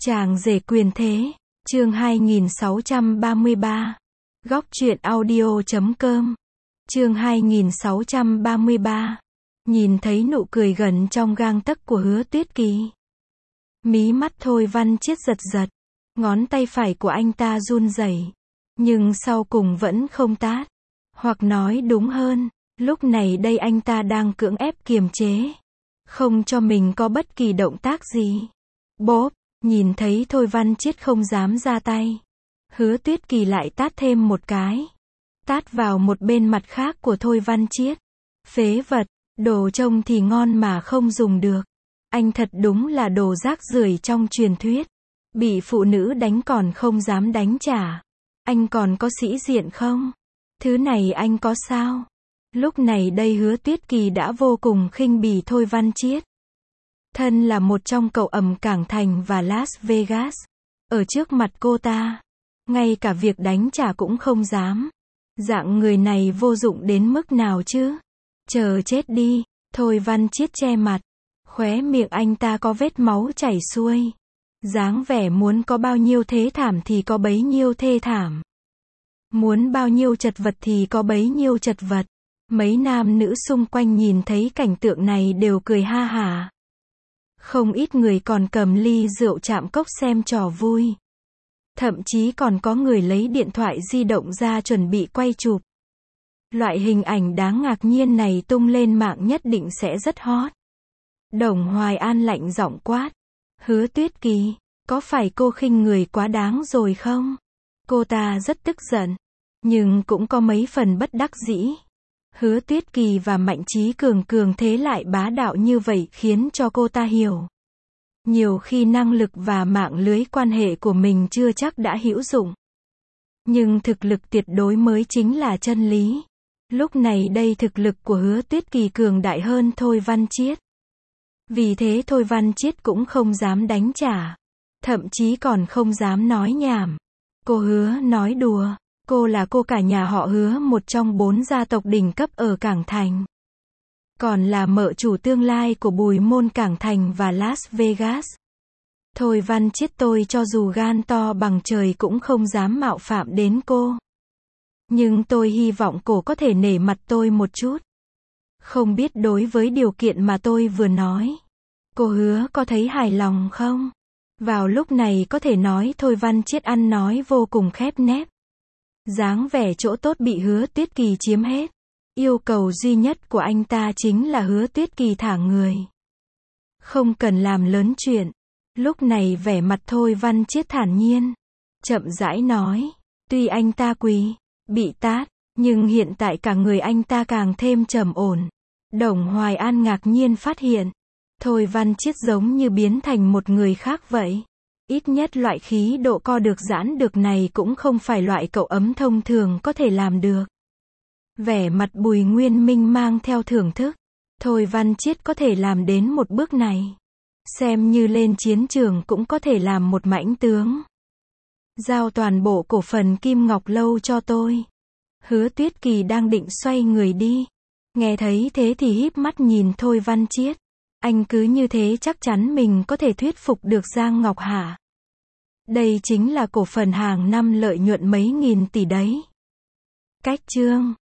Chàng rể quyền thế, chương 2633. Góc truyện audio.com. Chương 2633. Nhìn thấy nụ cười gần trong gang tấc của Hứa Tuyết Kỳ. Mí mắt Thôi Văn Chiết giật giật, ngón tay phải của anh ta run rẩy, nhưng sau cùng vẫn không tát. Hoặc nói đúng hơn, lúc này đây anh ta đang cưỡng ép kiềm chế, không cho mình có bất kỳ động tác gì. Bốp, nhìn thấy Thôi Văn Chiết không dám ra tay, Hứa Tuyết Kỳ lại tát thêm một cái. Tát vào một bên mặt khác của Thôi Văn Chiết. Phế vật, đồ trông thì ngon mà không dùng được. Anh thật đúng là đồ rác rưởi trong truyền thuyết. Bị phụ nữ đánh còn không dám đánh trả. Anh còn có sĩ diện không? Thứ này anh có sao? Lúc này đây Hứa Tuyết Kỳ đã vô cùng khinh bỉ Thôi Văn Chiết. Thân là một trong cậu ẩm Cảng Thành và Las Vegas. Ở trước mặt cô ta, ngay cả việc đánh trả cũng không dám. Dạng người này vô dụng đến mức nào chứ? Chờ chết đi. Thôi Văn Chiết che mặt. Khóe miệng anh ta có vết máu chảy xuôi. Dáng vẻ muốn có bao nhiêu thế thảm thì có bấy nhiêu thê thảm. Muốn bao nhiêu chật vật thì có bấy nhiêu chật vật. Mấy nam nữ xung quanh nhìn thấy cảnh tượng này đều cười ha hả. Không ít người còn cầm ly rượu chạm cốc xem trò vui. Thậm chí còn có người lấy điện thoại di động ra chuẩn bị quay chụp. Loại hình ảnh đáng ngạc nhiên này tung lên mạng nhất định sẽ rất hot. Đồng Hoài An lạnh giọng quát. Hứa Tuyết Kỳ, có phải cô khinh người quá đáng rồi không? Cô ta rất tức giận, nhưng cũng có mấy phần bất đắc dĩ. Hứa Tuyết Kỳ và Mạnh Chí Cường cường thế lại bá đạo như vậy khiến cho cô ta hiểu. Nhiều khi năng lực và mạng lưới quan hệ của mình chưa chắc đã hữu dụng. Nhưng thực lực tuyệt đối mới chính là chân lý. Lúc này đây thực lực của Hứa Tuyết Kỳ cường đại hơn Thôi Văn Chiết. Vì thế Thôi Văn Chiết cũng không dám đánh trả. Thậm chí còn không dám nói nhảm. Cô Hứa nói đùa. Cô là cô cả nhà họ Hứa, một trong 4 gia tộc đỉnh cấp ở Cảng Thành. Còn là mợ chủ tương lai của Bùi Môn Cảng Thành và Las Vegas. Thôi Văn Chiết tôi cho dù gan to bằng trời cũng không dám mạo phạm đến cô. Nhưng tôi hy vọng cô có thể nể mặt tôi một chút. Không biết đối với điều kiện mà tôi vừa nói, cô Hứa có thấy hài lòng không? Vào lúc này có thể nói Thôi Văn Chiết ăn nói vô cùng khép nép. Dáng vẻ chỗ tốt bị Hứa Tuyết Kỳ chiếm hết. Yêu cầu duy nhất của anh ta chính là Hứa Tuyết Kỳ thả người. Không cần làm lớn chuyện. Lúc này vẻ mặt Thôi Văn Chiết thản nhiên. Chậm rãi nói. Tuy anh ta quỳ, bị tát, nhưng hiện tại cả người anh ta càng thêm trầm ổn. Đồng Hoài An ngạc nhiên phát hiện. Thôi Văn Chiết giống như biến thành một người khác vậy. Ít nhất loại khí độ co được giãn được này cũng không phải loại cậu ấm thông thường có thể làm được. Vẻ mặt Bùi Nguyên Minh mang theo thưởng thức. Thôi Văn Chiết có thể làm đến một bước này. Xem như lên chiến trường cũng có thể làm một mãnh tướng. Giao toàn bộ cổ phần Kim Ngọc Lâu cho tôi. Hứa Tuyết Kỳ đang định xoay người đi. Nghe thấy thế thì híp mắt nhìn Thôi Văn Chiết. Anh cứ như thế chắc chắn mình có thể thuyết phục được Giang Ngọc hả? Đây chính là cổ phần hàng năm lợi nhuận mấy nghìn tỷ đấy. Cách chương